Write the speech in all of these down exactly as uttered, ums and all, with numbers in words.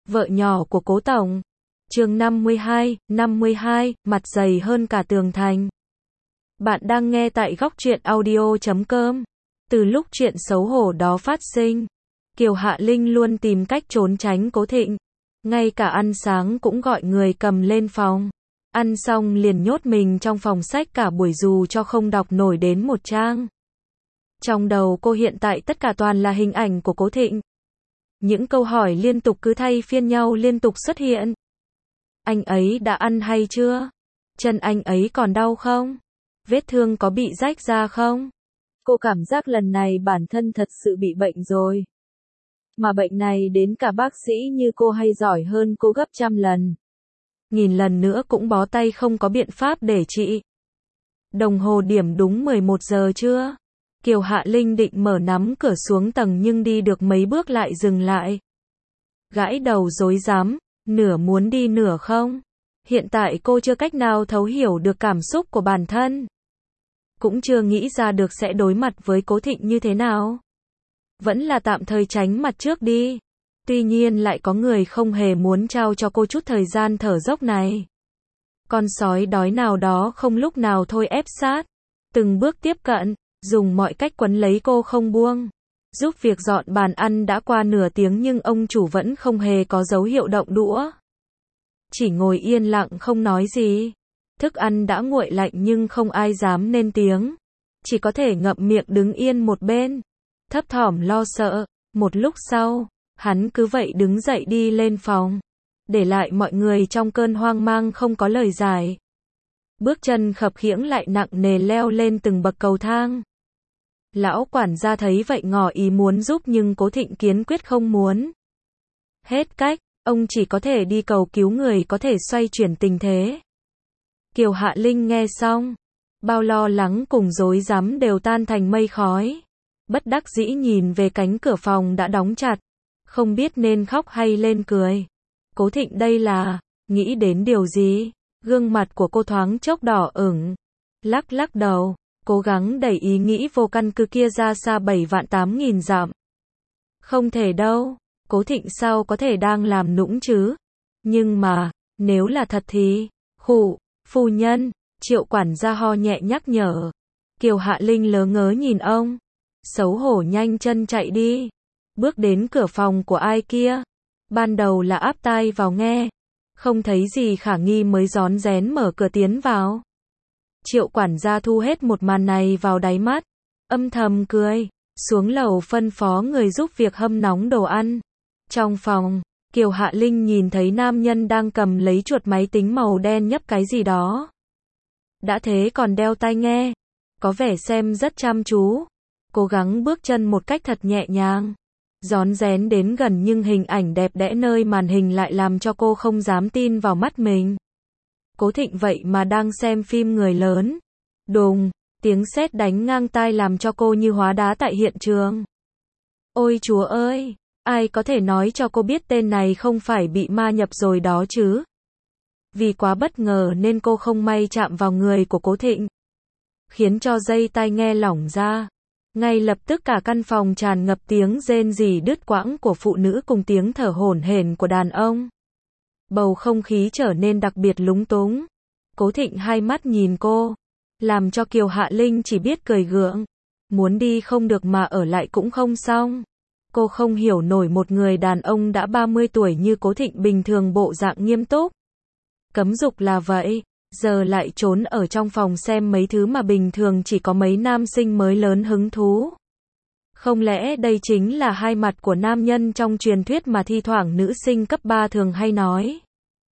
vợ nhỏ của Cố Tổng. Chương năm mươi hai, năm mươi hai, mặt dày hơn cả tường thành. Bạn đang nghe tại góc truyện audio chấm com. Từ lúc chuyện xấu hổ đó phát sinh, Kiều Hạ Linh luôn tìm cách trốn tránh Cố Thịnh. Ngay cả ăn sáng cũng gọi người cầm lên phòng. Ăn xong liền nhốt mình trong phòng sách cả buổi dù cho không đọc nổi đến một trang. Trong đầu cô hiện tại tất cả toàn là hình ảnh của Cố Thịnh. Những câu hỏi liên tục cứ thay phiên nhau liên tục xuất hiện. Anh ấy đã ăn hay chưa? Chân anh ấy còn đau không? Vết thương có bị rách ra không? Cô cảm giác lần này bản thân thật sự bị bệnh rồi. Mà bệnh này đến cả bác sĩ như cô hay giỏi hơn cô gấp trăm lần. Nghìn lần nữa cũng bó tay không có biện pháp để trị. Đồng hồ điểm đúng mười một giờ trưa. Kiều Hạ Linh định mở nắm cửa xuống tầng nhưng đi được mấy bước lại dừng lại. Gãi đầu rối rắm, nửa muốn đi nửa không. Hiện tại cô chưa cách nào thấu hiểu được cảm xúc của bản thân. Cũng chưa nghĩ ra được sẽ đối mặt với Cố Thịnh như thế nào. Vẫn là tạm thời tránh mặt trước đi. Tuy nhiên lại có người không hề muốn trao cho cô chút thời gian thở dốc này. Con sói đói nào đó không lúc nào thôi ép sát. Từng bước tiếp cận, dùng mọi cách quấn lấy cô không buông. Giúp việc dọn bàn ăn đã qua nửa tiếng nhưng ông chủ vẫn không hề có dấu hiệu động đũa. Chỉ ngồi yên lặng không nói gì. Thức ăn đã nguội lạnh nhưng không ai dám lên tiếng. Chỉ có thể ngậm miệng đứng yên một bên. Thấp thỏm lo sợ. Một lúc sau, hắn cứ vậy đứng dậy đi lên phòng. Để lại mọi người trong cơn hoang mang không có lời giải. Bước chân khập khiễng lại nặng nề leo lên từng bậc cầu thang. Lão quản gia thấy vậy ngỏ ý muốn giúp nhưng Cố Thịnh kiên quyết không muốn. Hết cách, ông chỉ có thể đi cầu cứu người có thể xoay chuyển tình thế. Kiều Hạ Linh nghe xong, bao lo lắng cùng rối rắm đều tan thành mây khói. Bất đắc dĩ nhìn về cánh cửa phòng đã đóng chặt, không biết nên khóc hay lên cười. Cố Thịnh đây là, nghĩ đến điều gì? Gương mặt của cô thoáng chốc đỏ ửng. Lắc lắc đầu, cố gắng đẩy ý nghĩ vô căn cứ kia ra xa bảy vạn tám nghìn dặm. Không thể đâu, Cố Thịnh sao có thể đang làm nũng chứ? Nhưng mà, nếu là thật thì, khụ, phu nhân, Triệu quản gia ho nhẹ nhắc nhở. Kiều Hạ Linh lớ ngớ nhìn ông. Xấu hổ nhanh chân chạy đi. Bước đến cửa phòng của ai kia. Ban đầu là áp tai vào nghe. Không thấy gì khả nghi mới rón rén mở cửa tiến vào. Triệu quản gia thu hết một màn này vào đáy mắt. Âm thầm cười. Xuống lầu phân phó người giúp việc hâm nóng đồ ăn. Trong phòng, Kiều Hạ Linh nhìn thấy nam nhân đang cầm lấy chuột máy tính màu đen nhấp cái gì đó. Đã thế còn đeo tai nghe. Có vẻ xem rất chăm chú. Cố gắng bước chân một cách thật nhẹ nhàng. Rón rén đến gần nhưng hình ảnh đẹp đẽ nơi màn hình lại làm cho cô không dám tin vào mắt mình. Cố Thịnh vậy mà đang xem phim người lớn. Đùng, tiếng sét đánh ngang tai làm cho cô như hóa đá tại hiện trường. Ôi chúa ơi, ai có thể nói cho cô biết tên này không phải bị ma nhập rồi đó chứ? Vì quá bất ngờ nên cô không may chạm vào người của Cố Thịnh. Khiến cho dây tai nghe lỏng ra. Ngay lập tức cả căn phòng tràn ngập tiếng rên rỉ đứt quãng của phụ nữ cùng tiếng thở hổn hển của đàn ông. Bầu không khí trở nên đặc biệt lúng túng. Cố Thịnh hai mắt nhìn cô, làm cho Kiều Hạ Linh chỉ biết cười gượng. Muốn đi không được mà ở lại cũng không xong. Cô không hiểu nổi một người đàn ông đã ba mươi tuổi như Cố Thịnh bình thường bộ dạng nghiêm túc. Cấm dục là vậy, giờ lại trốn ở trong phòng xem mấy thứ mà bình thường chỉ có mấy nam sinh mới lớn hứng thú. Không lẽ đây chính là hai mặt của nam nhân trong truyền thuyết mà thi thoảng nữ sinh cấp ba thường hay nói.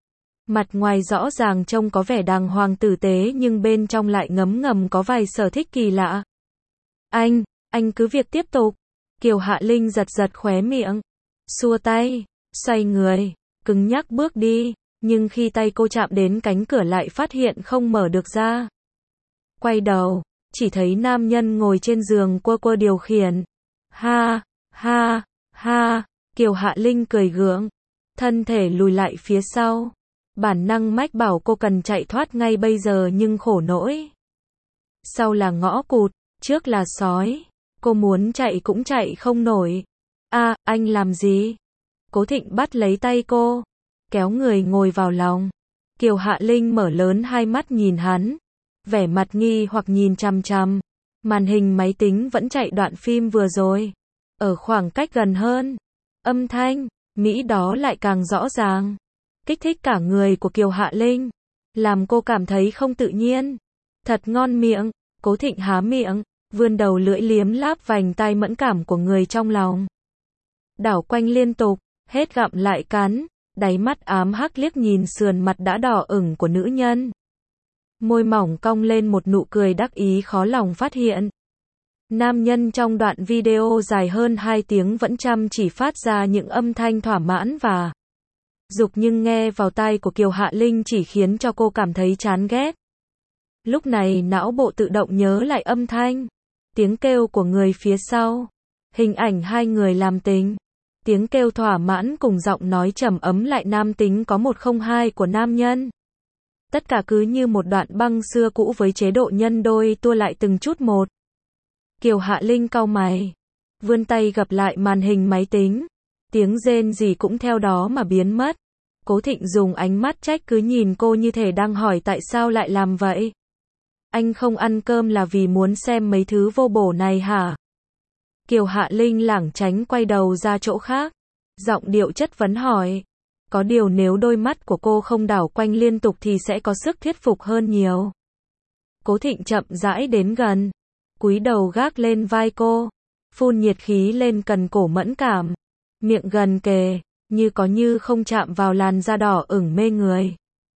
Mặt ngoài rõ ràng trông có vẻ đàng hoàng tử tế nhưng bên trong lại ngấm ngầm có vài sở thích kỳ lạ. Anh, anh cứ việc tiếp tục. Kiều Hạ Linh giật giật khóe miệng. Xua tay, xoay người, cứng nhắc bước đi. Nhưng khi tay cô chạm đến cánh cửa lại phát hiện không mở được ra. Quay đầu, chỉ thấy nam nhân ngồi trên giường quơ quơ điều khiển. Ha, ha, ha, Kiều Hạ Linh cười gượng. Thân thể lùi lại phía sau. Bản năng mách bảo cô cần chạy thoát ngay bây giờ nhưng khổ nỗi. Sau là ngõ cụt, trước là sói. Cô muốn chạy cũng chạy không nổi. A, à, anh làm gì? Cố Thịnh bắt lấy tay cô, kéo người ngồi vào lòng. Kiều Hạ Linh mở lớn hai mắt nhìn hắn, vẻ mặt nghi hoặc nhìn chằm chằm. Màn hình máy tính vẫn chạy đoạn phim vừa rồi. Ở khoảng cách gần hơn, âm thanh, mỹ đó lại càng rõ ràng. Kích thích cả người của Kiều Hạ Linh, làm cô cảm thấy không tự nhiên. Thật ngon miệng, Cố Thịnh há miệng, vươn đầu lưỡi liếm láp vành tai mẫn cảm của người trong lòng. Đảo quanh liên tục, hết gặm lại cắn, đáy mắt ám hắc liếc nhìn sườn mặt đã đỏ ửng của nữ nhân. Môi mỏng cong lên một nụ cười đắc ý khó lòng phát hiện. Nam nhân trong đoạn video dài hơn hai tiếng vẫn chăm chỉ phát ra những âm thanh thỏa mãn và dục nhưng nghe vào tai của Kiều Hạ Linh chỉ khiến cho cô cảm thấy chán ghét. Lúc này não bộ tự động nhớ lại âm thanh, tiếng kêu của người phía sau, hình ảnh hai người làm tình, tiếng kêu thỏa mãn cùng giọng nói trầm ấm lại nam tính có một không hai của nam nhân. Tất cả cứ như một đoạn băng xưa cũ với chế độ nhân đôi tua lại từng chút một. Kiều Hạ Linh cau mày, vươn tay gập lại màn hình máy tính, tiếng rên rỉ cũng theo đó mà biến mất. Cố Thịnh dùng ánh mắt trách cứ nhìn cô như thể đang hỏi tại sao lại làm vậy. Anh không ăn cơm là vì muốn xem mấy thứ vô bổ này hả? Kiều Hạ Linh lảng tránh quay đầu ra chỗ khác, giọng điệu chất vấn hỏi. Có điều nếu đôi mắt của cô không đảo quanh liên tục thì sẽ có sức thuyết phục hơn nhiều. Cố Thịnh chậm rãi đến gần, cúi đầu gác lên vai cô, phun nhiệt khí lên cần cổ mẫn cảm, miệng gần kề, như có như không chạm vào làn da đỏ ửng mê người.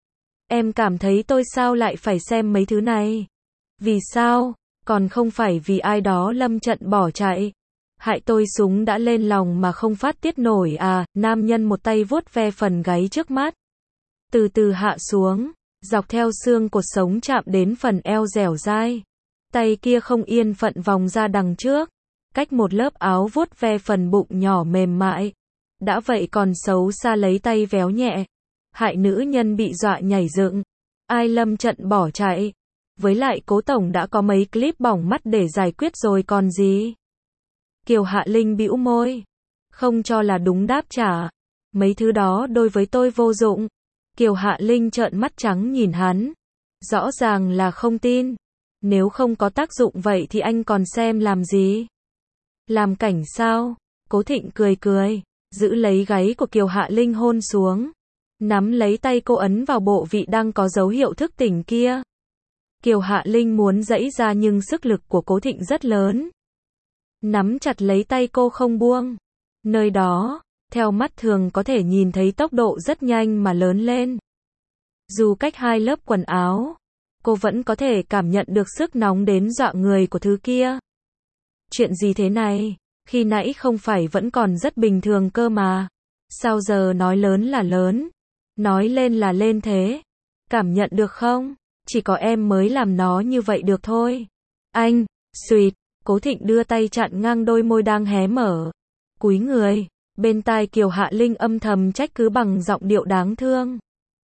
Em cảm thấy tôi sao lại phải xem mấy thứ này? Vì sao? Còn không phải vì ai đó lâm trận bỏ chạy. Hại tôi súng đã lên lòng mà không phát tiết nổi à? Nam nhân một tay vuốt ve phần gáy trước mắt, từ từ hạ xuống, dọc theo xương cột sống chạm đến phần eo dẻo dai. Tay kia không yên phận vòng ra đằng trước, cách một lớp áo vuốt ve phần bụng nhỏ mềm mại. Đã vậy còn xấu xa lấy tay véo nhẹ, hại nữ nhân bị dọa nhảy dựng. Ai lâm trận bỏ chạy? Với lại Cố tổng đã có mấy clip bỏng mắt để giải quyết rồi còn gì? Kiều Hạ Linh bĩu môi, không cho là đúng đáp trả. Mấy thứ đó đối với tôi vô dụng. Kiều Hạ Linh trợn mắt trắng nhìn hắn, rõ ràng là không tin. Nếu không có tác dụng vậy thì anh còn xem làm gì? Làm cảnh sao? Cố Thịnh cười cười, giữ lấy gáy của Kiều Hạ Linh hôn xuống, nắm lấy tay cô ấn vào bộ vị đang có dấu hiệu thức tỉnh kia. Kiều Hạ Linh muốn giãy ra nhưng sức lực của Cố Thịnh rất lớn, nắm chặt lấy tay cô không buông. Nơi đó, theo mắt thường có thể nhìn thấy tốc độ rất nhanh mà lớn lên. Dù cách hai lớp quần áo, cô vẫn có thể cảm nhận được sức nóng đến dọa người của thứ kia. Chuyện gì thế này? Khi nãy không phải vẫn còn rất bình thường cơ mà. Sao giờ nói lớn là lớn, nói lên là lên thế? Cảm nhận được không? Chỉ có em mới làm nó như vậy được thôi. Anh, suýt, Cố Thịnh đưa tay chặn ngang đôi môi đang hé mở. Cúi người, bên tai Kiều Hạ Linh âm thầm trách cứ bằng giọng điệu đáng thương.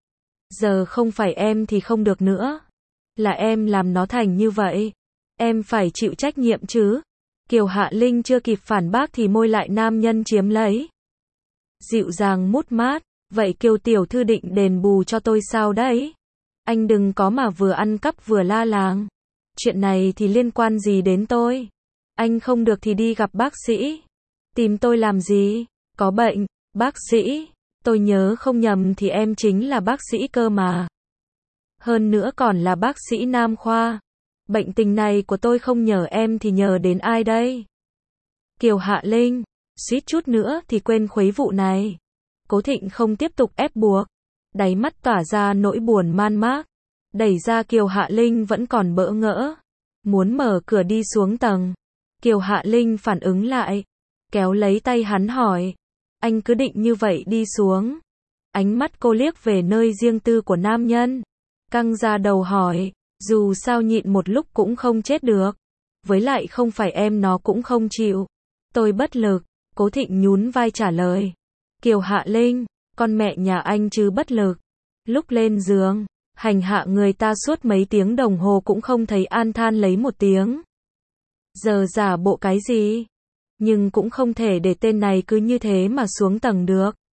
Giờ không phải em thì không được nữa. Là em làm nó thành như vậy. Em phải chịu trách nhiệm chứ. Kiều Hạ Linh chưa kịp phản bác thì môi lại nam nhân chiếm lấy. Dịu dàng mút mát, vậy Kiều tiểu thư định đền bù cho tôi sao đấy? Anh đừng có mà vừa ăn cắp vừa la làng. Chuyện này thì liên quan gì đến tôi? Anh không được thì đi gặp bác sĩ. Tìm tôi làm gì? Có bệnh, bác sĩ. Tôi nhớ không nhầm thì em chính là bác sĩ cơ mà. Hơn nữa còn là bác sĩ nam khoa. Bệnh tình này của tôi không nhờ em thì nhờ đến ai đây? Kiều Hạ Linh, suýt chút nữa thì quên khuấy vụ này. Cố Thịnh không tiếp tục ép buộc, đáy mắt tỏa ra nỗi buồn man mác. Đẩy ra Kiều Hạ Linh vẫn còn bỡ ngỡ, muốn mở cửa đi xuống tầng. Kiều Hạ Linh phản ứng lại, kéo lấy tay hắn hỏi, anh cứ định như vậy đi xuống? Ánh mắt cô liếc về nơi riêng tư của nam nhân, căng ra đầu hỏi, dù sao nhịn một lúc cũng không chết được. Với lại không phải em nó cũng không chịu. Tôi bất lực. Cố Thịnh nhún vai trả lời. Kiều Hạ Linh, con mẹ nhà anh chứ bất lực. Lúc lên giường, hành hạ người ta suốt mấy tiếng đồng hồ cũng không thấy an than lấy một tiếng. Giờ giả bộ cái gì? Nhưng cũng không thể để tên này cứ như thế mà xuống tầng được.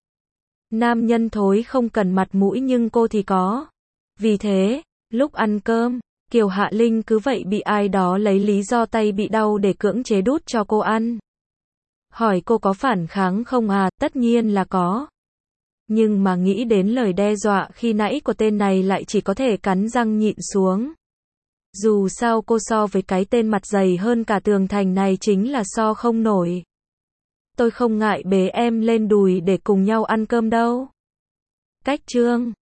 Nam nhân thối không cần mặt mũi nhưng cô thì có. Vì thế, lúc ăn cơm, Kiều Hạ Linh cứ vậy bị ai đó lấy lý do tay bị đau để cưỡng chế đút cho cô ăn. Hỏi cô có phản kháng không à, tất nhiên là có. Nhưng mà nghĩ đến lời đe dọa khi nãy của tên này lại chỉ có thể cắn răng nhịn xuống. Dù sao cô so với cái tên mặt dày hơn cả tường thành này chính là so không nổi. Tôi không ngại bế em lên đùi để cùng nhau ăn cơm đâu. Cách chương